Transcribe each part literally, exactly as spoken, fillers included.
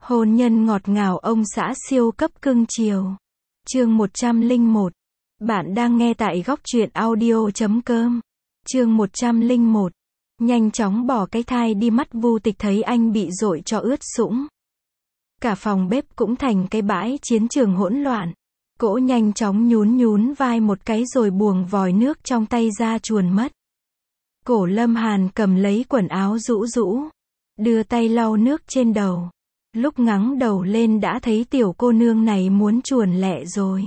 Hôn nhân ngọt ngào ông xã siêu cấp cưng chiều. Chương một trăm lẻ một. Bạn đang nghe tại góc truyện audio chấm com. Chương một trăm lẻ một. Nhanh chóng bỏ cái thai đi, mắt Vu Tịch thấy anh bị dội cho ướt sũng. Cả phòng bếp cũng thành cái bãi chiến trường hỗn loạn. Cỗ nhanh chóng nhún nhún vai một cái rồi buồng vòi nước trong tay ra chuồn mất. Cổ Lâm Hàn cầm lấy quần áo rũ rũ, đưa tay lau nước trên đầu. Lúc ngẩng đầu lên đã thấy tiểu cô nương này muốn chuồn lẹ rồi.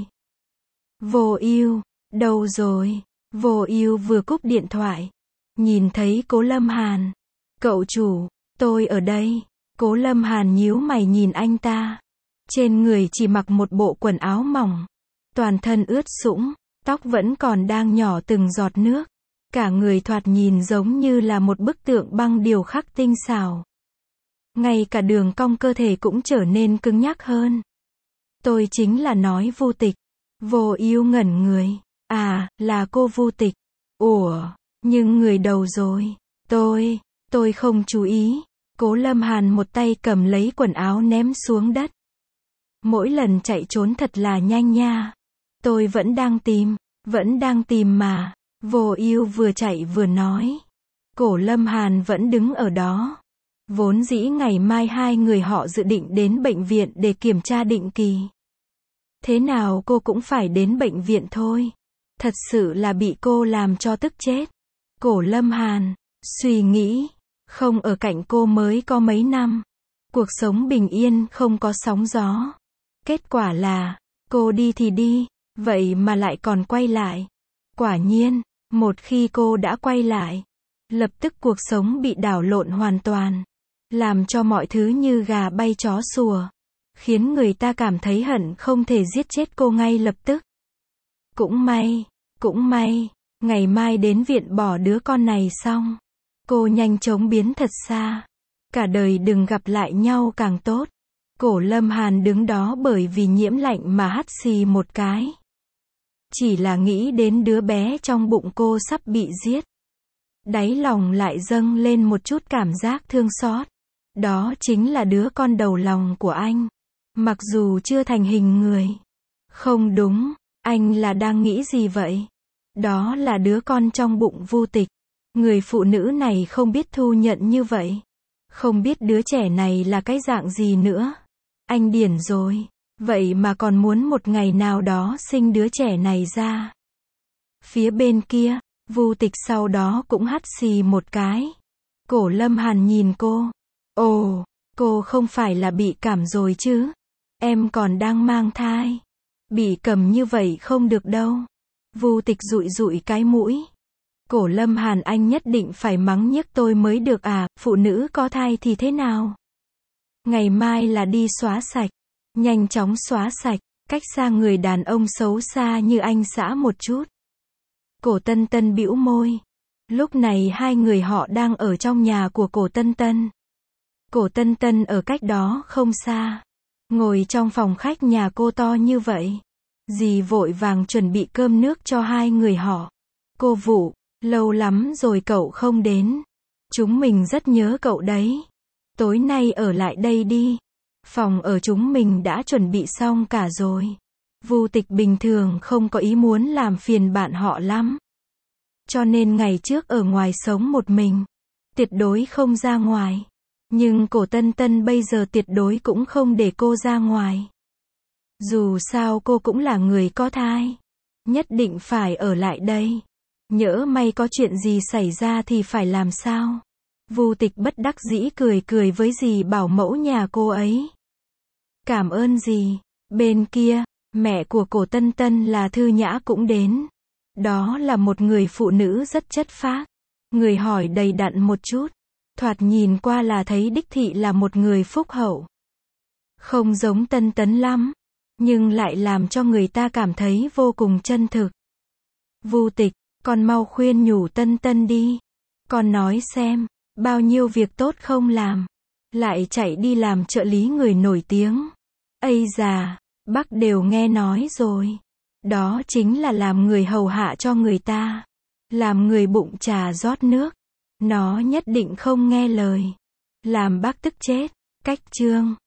Vô Ưu, đâu rồi? Vô Ưu vừa cúp điện thoại, nhìn thấy Cố Lâm Hàn. Cậu chủ, tôi ở đây. Cố Lâm Hàn nhíu mày nhìn anh ta. Trên người chỉ mặc một bộ quần áo mỏng, toàn thân ướt sũng, tóc vẫn còn đang nhỏ từng giọt nước. Cả người thoạt nhìn giống như là một bức tượng băng điêu khắc tinh xảo. Ngay cả đường cong cơ thể cũng trở nên cứng nhắc hơn. Tôi chính là nói Vu Tịch. Vô Ưu ngẩn người. À, là cô Vu Tịch. Ủa, nhưng người đầu rồi. Tôi, tôi không chú ý. Cố Lâm Hàn một tay cầm lấy quần áo ném xuống đất. Mỗi lần chạy trốn thật là nhanh nha. Tôi vẫn đang tìm, vẫn đang tìm mà. Vô Ưu vừa chạy vừa nói. Cổ Lâm Hàn vẫn đứng ở đó. Vốn dĩ ngày mai hai người họ dự định đến bệnh viện để kiểm tra định kỳ. Thế nào cô cũng phải đến bệnh viện thôi. Thật sự là bị cô làm cho tức chết. Cổ Lâm Hàn suy nghĩ, không ở cạnh cô mới có mấy năm. Cuộc sống bình yên không có sóng gió. Kết quả là, cô đi thì đi, vậy mà lại còn quay lại. Quả nhiên, một khi cô đã quay lại, lập tức cuộc sống bị đảo lộn hoàn toàn. Làm cho mọi thứ như gà bay chó sủa. Khiến người ta cảm thấy hận không thể giết chết cô ngay lập tức. Cũng may, cũng may, ngày mai đến viện bỏ đứa con này xong. Cô nhanh chóng biến thật xa. Cả đời đừng gặp lại nhau càng tốt. Cổ Lâm Hàn đứng đó bởi vì nhiễm lạnh mà hắt xì một cái. Chỉ là nghĩ đến đứa bé trong bụng cô sắp bị giết. Đáy lòng lại dâng lên một chút cảm giác thương xót. Đó chính là đứa con đầu lòng của anh. Mặc dù chưa thành hình người. Không đúng, anh là đang nghĩ gì vậy? Đó là đứa con trong bụng Vu Tịch. Người phụ nữ này không biết thu nhận như vậy. Không biết đứa trẻ này là cái dạng gì nữa. Anh điển rồi. Vậy mà còn muốn một ngày nào đó sinh đứa trẻ này ra. Phía bên kia, Vu Tịch sau đó cũng hắt xì một cái. Cổ Lâm Hàn nhìn cô. Ồ, cô không phải là bị cảm rồi chứ? Em còn đang mang thai. Bị cầm như vậy không được đâu. Vu Tịch dụi dụi cái mũi. Cổ Lâm Hàn, anh nhất định phải mắng nhiếc tôi mới được à? Phụ nữ có thai thì thế nào? Ngày mai là đi xóa sạch. Nhanh chóng xóa sạch. Cách xa người đàn ông xấu xa như anh xã một chút. Cổ Tân Tân bĩu môi. Lúc này hai người họ đang ở trong nhà của Cổ Tân Tân. Cổ Tân Tân ở cách đó không xa. Ngồi trong phòng khách nhà cô to như vậy. Dì vội vàng chuẩn bị cơm nước cho hai người họ. Cô Vũ, lâu lắm rồi cậu không đến. Chúng mình rất nhớ cậu đấy. Tối nay ở lại đây đi. Phòng ở chúng mình đã chuẩn bị xong cả rồi. Vu Tịch bình thường không có ý muốn làm phiền bạn họ lắm. Cho nên ngày trước ở ngoài sống một mình. Tuyệt đối không ra ngoài. Nhưng Cổ Tân Tân bây giờ tuyệt đối cũng không để cô ra ngoài. Dù sao cô cũng là người có thai. Nhất định phải ở lại đây. Nhỡ may có chuyện gì xảy ra thì phải làm sao? Vu Tịch bất đắc dĩ cười cười với dì bảo mẫu nhà cô ấy. Cảm ơn dì. Bên kia, mẹ của Cổ Tân Tân là Thư Nhã cũng đến. Đó là một người phụ nữ rất chất phác. Người hỏi đầy đặn một chút. Thoạt nhìn qua là thấy đích thị là một người phúc hậu. Không giống Tân Tấn lắm. Nhưng lại làm cho người ta cảm thấy vô cùng chân thực. Vu Tịch, con mau khuyên nhủ Tân Tân đi. Con nói xem, bao nhiêu việc tốt không làm. Lại chạy đi làm trợ lý người nổi tiếng. Ây già, bác đều nghe nói rồi. Đó chính là làm người hầu hạ cho người ta. Làm người bụng trà rót nước. Nó nhất định không nghe lời. Làm bác tức chết. Cách chương